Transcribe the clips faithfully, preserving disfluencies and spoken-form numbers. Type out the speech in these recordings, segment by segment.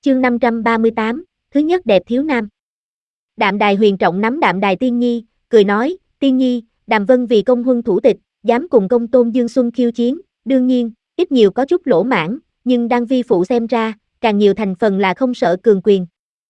Chương năm trăm ba mươi tám, thứ nhất đẹp thiếu nam. Đạm Đài Huyền Trọng nắm Đạm Đài Tiên Nhi, cười nói, Tiên Nhi, Đàm Vân vì công huân thủ tịch, dám cùng công tôn Dương Xuân khiêu chiến, đương nhiên, ít nhiều có chút lỗ mãng, nhưng đang vi phụ xem ra, càng nhiều thành phần là không sợ cường quyền.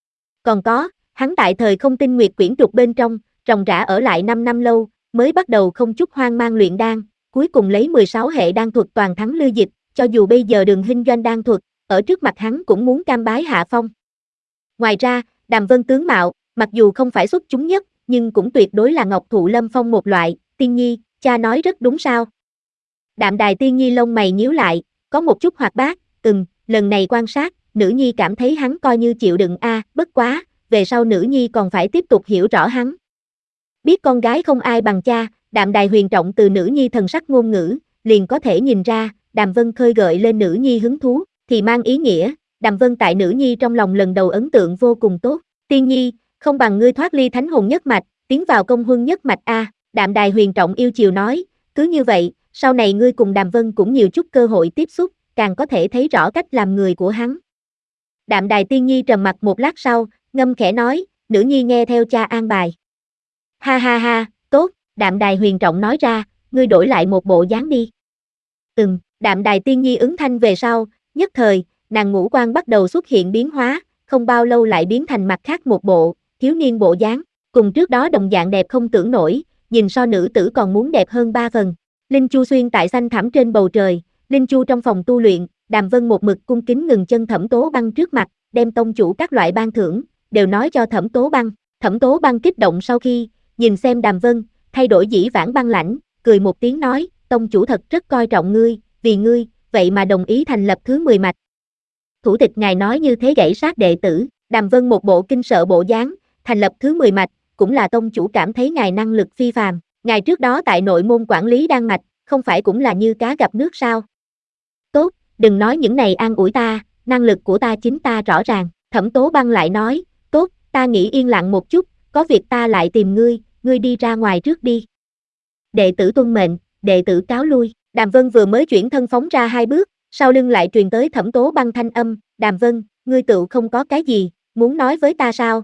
Còn có, hắn tại thời không tinh nguyệt quyển trục bên trong, ròng rã ở lại năm năm lâu, mới bắt đầu không chút hoang mang luyện đan, cuối cùng lấy mười sáu hệ đan thuật toàn thắng Lư Dịch, cho dù bây giờ Đường Hinh doanh đan thuật, ở trước mặt hắn cũng muốn cam bái hạ phong. Ngoài ra, Đàm Vân tướng mạo, mặc dù không phải xuất chúng nhất, nhưng cũng tuyệt đối là ngọc thụ lâm phong một loại, Tiên Nhi, cha nói rất đúng sao? Đạm Đài Tiên Nhi lông mày nhíu lại, có một chút hoạt bát, ừm, lần này quan sát, nữ nhi cảm thấy hắn coi như chịu đựng a, à, bất quá, về sau nữ nhi còn phải tiếp tục hiểu rõ hắn. Biết con gái không ai bằng cha, Đạm Đài Huyền Trọng từ nữ nhi thần sắc ngôn ngữ, liền có thể nhìn ra, Đàm Vân khơi gợi lên nữ nhi hứng thú, thì mang ý nghĩa, Đàm Vân tại nữ nhi trong lòng lần đầu ấn tượng vô cùng tốt. Tiên Nhi, không bằng ngươi thoát ly thánh hồn nhất mạch, tiến vào công huân nhất mạch a, à, Đạm Đài Huyền Trọng yêu chiều nói, cứ như vậy, sau này ngươi cùng Đàm Vân cũng nhiều chút cơ hội tiếp xúc, càng có thể thấy rõ cách làm người của hắn. Đạm Đài Tiên Nhi trầm mặc một lát sau, ngâm khẽ nói, nữ nhi nghe theo cha an bài. Ha ha ha, tốt, Đạm Đài Huyền Trọng nói ra, ngươi đổi lại một bộ dáng đi. Ừm, Đạm Đài Tiên Nhi ứng thanh về sau, nhất thời, nàng ngũ quan bắt đầu xuất hiện biến hóa, không bao lâu lại biến thành mặt khác một bộ, thiếu niên bộ dáng, cùng trước đó đồng dạng đẹp không tưởng nổi, nhìn so nữ tử còn muốn đẹp hơn ba phần. Linh Chu xuyên tại xanh thẳm trên bầu trời, Linh Chu trong phòng tu luyện, Đàm Vân một mực cung kính ngừng chân Thẩm Tố Băng trước mặt, đem tông chủ các loại ban thưởng, đều nói cho Thẩm Tố Băng. Thẩm Tố Băng kích động sau khi, nhìn xem Đàm Vân, thay đổi dĩ vãng băng lãnh, cười một tiếng nói, tông chủ thật rất coi trọng ngươi, vì ngươi, vậy mà đồng ý thành lập thứ mười mạch. Thủ tịch ngài nói như thế gãy sát đệ tử, Đàm Vân một bộ kinh sợ bộ dáng, thành lập thứ mười mạch, cũng là tông chủ cảm thấy ngài năng lực phi phàm, ngài trước đó tại nội môn quản lý đan mạch, không phải cũng là như cá gặp nước sao? Tốt, đừng nói những này an ủi ta, năng lực của ta chính ta rõ ràng, Thẩm Tố Băng lại nói, tốt, ta nghĩ yên lặng một chút, có việc ta lại tìm ngươi, ngươi đi ra ngoài trước đi. Đệ tử tuân mệnh, đệ tử cáo lui, Đàm Vân vừa mới chuyển thân phóng ra hai bước, sau lưng lại truyền tới Thẩm Tố Băng thanh âm, Đàm Vân, ngươi tự không có cái gì, muốn nói với ta sao?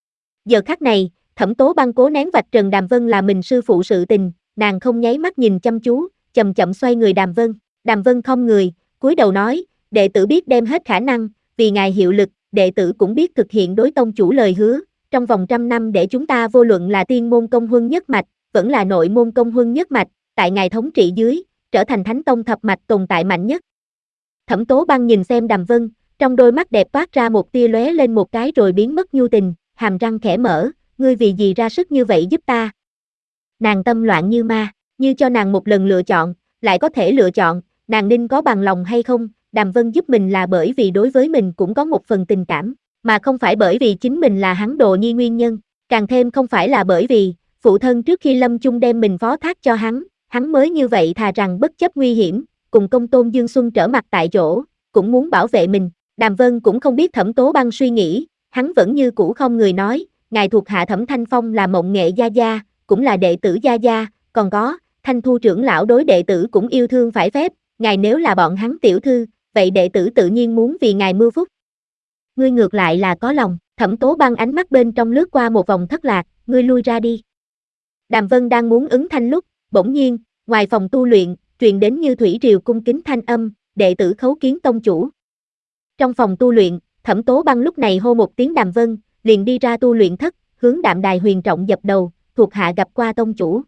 Giờ khắc này, Thẩm Tố Băng cố nén vạch trần Đàm Vân là mình sư phụ sự tình, nàng không nháy mắt nhìn chăm chú, chậm chậm xoay người Đàm Vân, Đàm Vân không người, cúi đầu nói, đệ tử biết đem hết khả năng, vì ngài hiệu lực, đệ tử cũng biết thực hiện đối tông chủ lời hứa, trong vòng trăm năm để chúng ta vô luận là tiên môn công huân nhất mạch, vẫn là nội môn công huân nhất mạch, tại ngài thống trị dưới, trở thành thánh tông thập mạch tồn tại mạnh nhất. Thẩm Tố Băng nhìn xem Đàm Vân, trong đôi mắt đẹp toát ra một tia lóe lên một cái rồi biến mất nhu tình, hàm răng khẽ mở, ngươi vì gì ra sức như vậy giúp ta? Nàng tâm loạn như ma, như cho nàng một lần lựa chọn, lại có thể lựa chọn, nàng nên có bằng lòng hay không? Đàm Vân giúp mình là bởi vì đối với mình cũng có một phần tình cảm, mà không phải bởi vì chính mình là hắn đồ nhi nguyên nhân, càng thêm không phải là bởi vì phụ thân trước khi lâm chung đem mình phó thác cho hắn, hắn mới như vậy thà rằng bất chấp nguy hiểm, cùng công tôn Dương Xuân trở mặt tại chỗ, cũng muốn bảo vệ mình. Đàm Vân cũng không biết Thẩm Tố Băng suy nghĩ, hắn vẫn như cũ không người nói, ngài thuộc hạ Thẩm Thanh Phong là mộng nghệ gia gia, cũng là đệ tử gia gia, còn có, Thanh Thu trưởng lão đối đệ tử cũng yêu thương phải phép, ngài nếu là bọn hắn tiểu thư, vậy đệ tử tự nhiên muốn vì ngài mưu phúc. Ngươi ngược lại là có lòng, Thẩm Tố Băng ánh mắt bên trong lướt qua một vòng thất lạc, ngươi lui ra đi. Đàm Vân đang muốn ứng thanh lúc, bỗng nhiên, ngoài phòng tu luyện, truyền đến như thủy triều cung kính thanh âm, đệ tử khấu kiến tông chủ. Trong phòng tu luyện, Thẩm Tố Băng lúc này hô một tiếng Đàm Vân, liền đi ra tu luyện thất, hướng Đạm Đài Huyền Trọng dập đầu, thuộc hạ gặp qua tông chủ.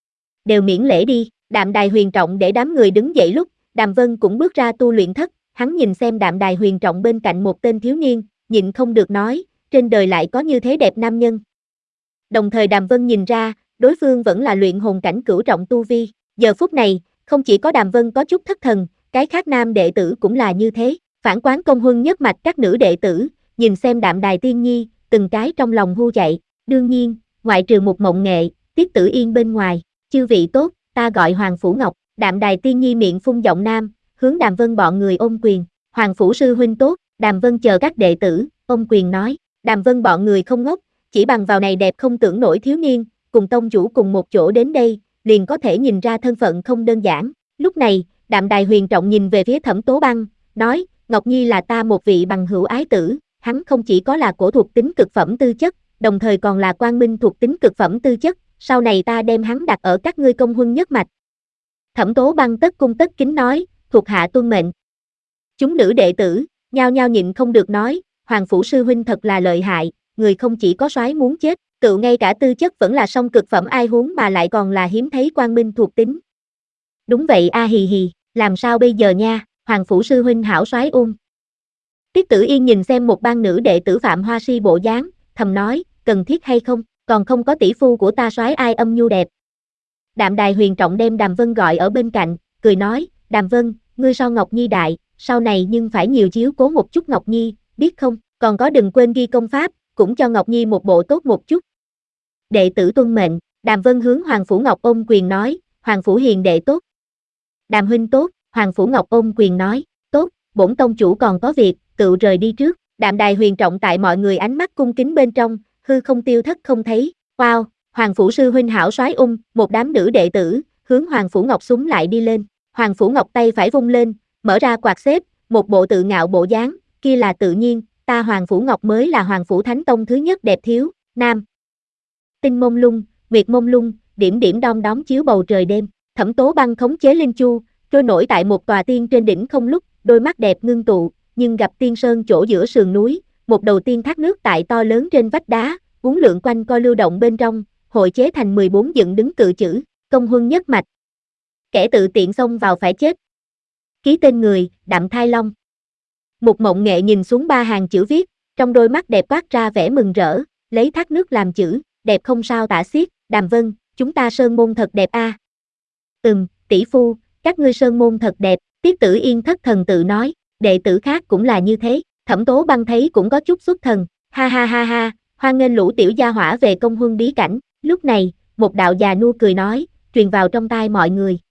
Đều miễn lễ đi, Đạm Đài Huyền Trọng để đám người đứng dậy lúc, Đàm Vân cũng bước ra tu luyện thất, hắn nhìn xem Đạm Đài Huyền Trọng bên cạnh một tên thiếu niên, nhịn không được nói, trên đời lại có như thế đẹp nam nhân. Đồng thời Đàm Vân nhìn ra, đối phương vẫn là luyện hồn cảnh cửu trọng tu vi, giờ phút này, không chỉ có Đàm Vân có chút thất thần, cái khác nam đệ tử cũng là như thế, phản quán công huân nhất mạch các nữ đệ tử, nhìn xem Đạm Đài Tiên Nhi, từng cái trong lòng hu chạy, đương nhiên, ngoại trừ một mộng nghệ, Tiết Tử Yên bên ngoài, chư vị tốt, ta gọi Hoàng Phủ Ngọc, Đạm Đài Tiên Nhi miệng phun giọng nam, hướng Đàm Vân bọn người ôm quyền, Hoàng Phủ sư huynh tốt, Đàm Vân chờ các đệ tử, ôm quyền nói, Đàm Vân bọn người không ngốc, chỉ bằng vào này đẹp không tưởng nổi thiếu niên, cùng tông chủ cùng một chỗ đến đây, liền có thể nhìn ra thân phận không đơn giản. Lúc này, Đạm Đài Huyền Trọng nhìn về phía Thẩm Tố Băng, nói, Ngọc Nhi là ta một vị bằng hữu ái tử, hắn không chỉ có là cổ thuộc tính cực phẩm tư chất, đồng thời còn là quang minh thuộc tính cực phẩm tư chất, sau này ta đem hắn đặt ở các ngươi công huân nhất mạch. Thẩm Tố Băng tất cung tất kính nói, thuộc hạ tuân mệnh. Chúng nữ đệ tử, nhao nhao nhịn không được nói, Hoàng phủ sư huynh thật là lợi hại, người không chỉ có soái muốn chết, tự ngay cả tư chất vẫn là song cực phẩm ai huống mà lại còn là hiếm thấy quang minh thuộc tính. Đúng vậy a hì hì, làm sao bây giờ nha, Hoàng phủ sư huynh hảo soái ung. Tiết Tử Yên nhìn xem một ban nữ đệ tử Phạm Hoa Si bộ dáng, thầm nói, cần thiết hay không, còn không có tỷ phu của ta soái ai âm nhu đẹp. Đạm Đài Huyền Trọng đem Đàm Vân gọi ở bên cạnh, cười nói, Đàm Vân, ngươi so Ngọc Nhi đại, sau này nhưng phải nhiều chiếu cố một chút Ngọc Nhi, biết không, còn có đừng quên ghi công pháp, cũng cho Ngọc Nhi một bộ tốt một chút. Đệ tử tuân mệnh, Đàm Vân hướng Hoàng Phủ Ngọc ôm quyền nói, Hoàng Phủ hiền đệ tốt. Đàm huynh tốt, Hoàng Phủ Ngọc ôm quyền nói, tốt, bổn tông chủ còn có việc, tự rời đi trước. Đạm Đài Huyền Trọng tại mọi người ánh mắt cung kính bên trong, hư không tiêu thất không thấy. Wow, Hoàng Phủ sư huynh hảo soái ung, một đám nữ đệ tử, hướng Hoàng Phủ Ngọc súng lại đi lên. Hoàng Phủ Ngọc tay phải vung lên, mở ra quạt xếp, một bộ tự ngạo bộ dáng, kia là tự nhiên, ta Hoàng Phủ Ngọc mới là Hoàng Phủ Thánh Tông thứ nhất đẹp thiếu, nam. Tinh mông lung, nguyệt mông lung, điểm điểm đom đóm chiếu bầu trời đêm. Thẩm Tố Băng khống chế linh chu, trôi nổi tại một tòa tiên trên đỉnh không lúc, đôi mắt đẹp ngưng tụ, nhưng gặp tiên sơn chỗ giữa sườn núi, một đầu tiên thác nước tại to lớn trên vách đá, uốn lượn quanh co lưu động bên trong, hội chế thành mười bốn dựng đứng cự chữ, công huân nhất mạch. Kẻ tự tiện xông vào phải chết. Ký tên người, Đạm Thai Long. Mục Mộng Nghệ nhìn xuống ba hàng chữ viết, trong đôi mắt đẹp toát ra vẻ mừng rỡ, lấy thác nước làm chữ, đẹp không sao tả xiết, Đàm Vân, chúng ta sơn môn thật đẹp a. À. Ừm, tỷ phu, các ngươi sơn môn thật đẹp, Tiết Tử Yên thất thần tự nói, đệ tử khác cũng là như thế, Thẩm Tố Băng thấy cũng có chút xuất thần, ha ha ha ha, hoan nghênh lũ tiểu gia hỏa về công huân bí cảnh, lúc này, một đạo già nua cười nói, truyền vào trong tai mọi người,